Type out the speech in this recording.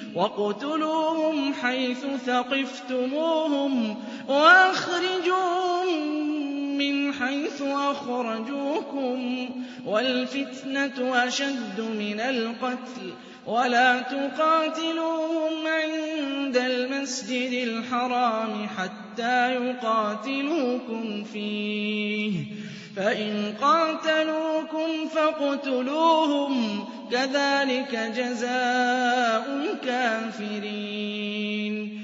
وَاقْتُلُوهُمْ حَيْثُ ثَقِفْتُمُوهُمْ وَأَخْرِجُوهُم مِّنْ حَيْثُ أَخْرَجُوكُمْ ۚ وَالْفِتْنَةُ أَشَدُّ مِنَ الْقَتْلِ ۚ وَلَا تُقَاتِلُوهُمْ عِندَ الْمَسْجِدِ الْحَرَامِ حَتَّىٰ يُقَاتِلُوكُمْ فِيهِ ۖ فَإِن قَاتَلُوكُمْ فَاقْتُلُوهُمْ ۗ كَذَٰلِكَ جَزَاءُ الْكَافِرِينَ